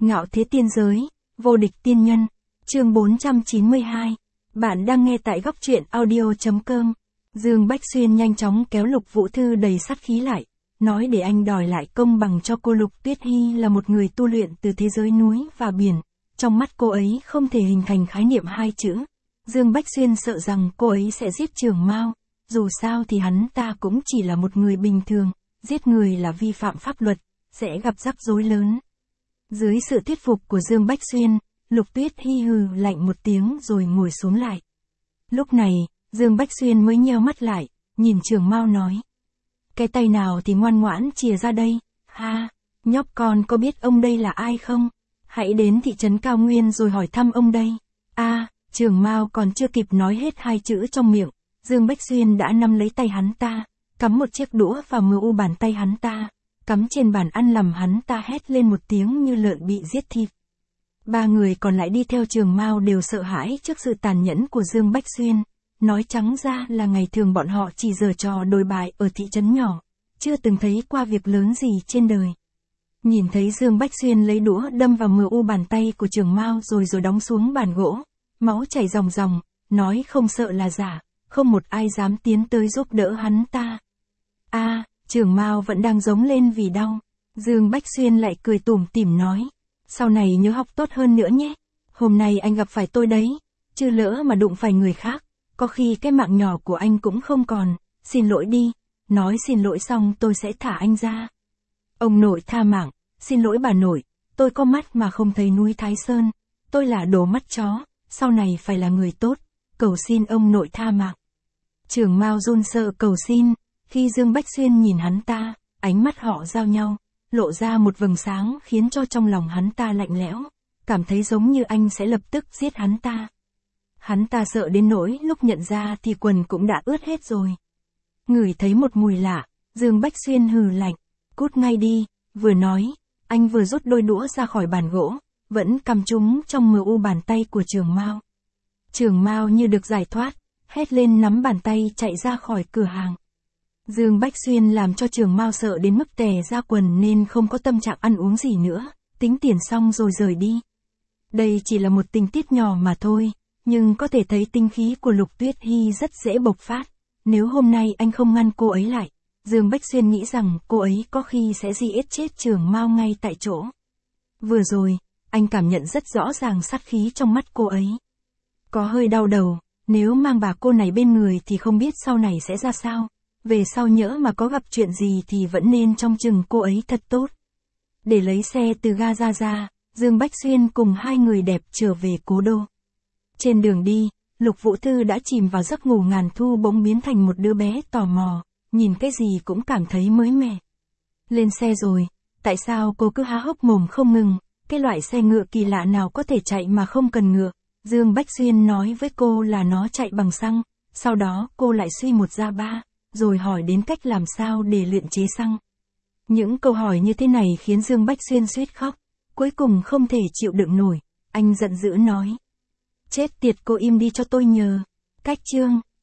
Ngạo thế tiên giới, vô địch tiên nhân, chương 492. Bạn đang nghe tại góc truyện audio.com. Dương Bách Xuyên nhanh chóng kéo Lục Vũ Thư đầy sát khí lại, nói để anh đòi lại công bằng cho cô. Lục Tuyết Hy là một người tu luyện từ thế giới núi và biển, trong mắt cô ấy không thể hình thành khái niệm hai chữ. Dương Bách Xuyên sợ rằng cô ấy sẽ giết Trường Mao, dù sao thì hắn ta cũng chỉ là một người bình thường, giết người là vi phạm pháp luật, sẽ gặp rắc rối lớn. Dưới sự thuyết phục của Dương Bách Xuyên, Lục Tuyết Hy hừ lạnh một tiếng rồi ngồi xuống lại. Lúc này, Dương Bách Xuyên mới nheo mắt lại, nhìn Trường Mao nói. Cái tay nào thì ngoan ngoãn chìa ra đây, ha, nhóc con có biết ông đây là ai không? Hãy đến thị trấn Cao Nguyên rồi hỏi thăm ông đây. Trường Mao còn chưa kịp nói hết hai chữ trong miệng, Dương Bách Xuyên đã nắm lấy tay hắn ta, cắm một chiếc đũa vào mu bàn tay hắn ta, cắm trên bàn ăn làm hắn ta hét lên một tiếng như lợn bị giết thịt. Ba người còn lại đi theo Trường Mao đều sợ hãi trước sự tàn nhẫn của Dương Bách Xuyên, nói trắng ra là ngày thường bọn họ chỉ giở trò đồi bại ở thị trấn nhỏ, chưa từng thấy qua việc lớn gì trên đời. Nhìn thấy Dương Bách Xuyên lấy đũa đâm vào mu bàn tay của Trường Mao rồi đóng xuống bàn gỗ, máu chảy ròng ròng, nói không sợ là giả, không một ai dám tiến tới giúp đỡ hắn ta. Trường Mao vẫn đang giống lên vì đau. Dương Bách Xuyên lại cười tủm tỉm nói, sau này nhớ học tốt hơn nữa nhé. Hôm nay anh gặp phải tôi đấy, chứ lỡ mà đụng phải người khác, có khi cái mạng nhỏ của anh cũng không còn. Xin lỗi đi. Nói xin lỗi xong tôi sẽ thả anh ra. Ông nội tha mạng. Xin lỗi bà nội, tôi có mắt mà không thấy núi Thái Sơn. Tôi là đồ mắt chó, sau này phải là người tốt. Cầu xin ông nội tha mạng. Trường Mao run sợ cầu xin. Khi Dương Bách Xuyên nhìn hắn ta, ánh mắt họ giao nhau, lộ ra một vầng sáng khiến cho trong lòng hắn ta lạnh lẽo, cảm thấy giống như anh sẽ lập tức giết hắn ta. Hắn ta sợ đến nỗi lúc nhận ra thì quần cũng đã ướt hết rồi. Ngửi thấy một mùi lạ, Dương Bách Xuyên hừ lạnh, cút ngay đi, vừa nói, anh vừa rút đôi đũa ra khỏi bàn gỗ, vẫn cắm chúng trong mu bàn tay của Trường Mao. Trường Mao như được giải thoát, hét lên nắm bàn tay chạy ra khỏi cửa hàng. Dương Bách Xuyên làm cho Trường Mao sợ đến mức tè ra quần nên không có tâm trạng ăn uống gì nữa, tính tiền xong rồi rời đi. Đây chỉ là một tình tiết nhỏ mà thôi, nhưng có thể thấy tinh khí của Lục Tuyết Hy rất dễ bộc phát. Nếu hôm nay anh không ngăn cô ấy lại, Dương Bách Xuyên nghĩ rằng cô ấy có khi sẽ giết chết Trường Mao ngay tại chỗ. Vừa rồi, anh cảm nhận rất rõ ràng sát khí trong mắt cô ấy. Có hơi đau đầu, nếu mang bà cô này bên người thì không biết sau này sẽ ra sao. Về sau nhỡ mà có gặp chuyện gì thì vẫn nên trông chừng cô ấy thật tốt. Để lấy xe từ ga ra, Dương Bách Xuyên cùng hai người đẹp trở về cố đô. Trên đường đi, Lục Vũ Thư đã chìm vào giấc ngủ ngàn thu bỗng biến thành một đứa bé tò mò, nhìn cái gì cũng cảm thấy mới mẻ. Lên xe rồi, tại sao cô cứ há hốc mồm không ngừng, cái loại xe ngựa kỳ lạ nào có thể chạy mà không cần ngựa. Dương Bách Xuyên nói với cô là nó chạy bằng xăng, sau đó cô lại suy một ra ba, rồi hỏi đến cách làm sao để luyện chế xăng. Những câu hỏi như thế này khiến Dương Bách Xuyên suýt khóc, cuối cùng không thể chịu đựng nổi, anh giận dữ nói. Chết tiệt, cô im đi cho tôi nhờ. Cách chương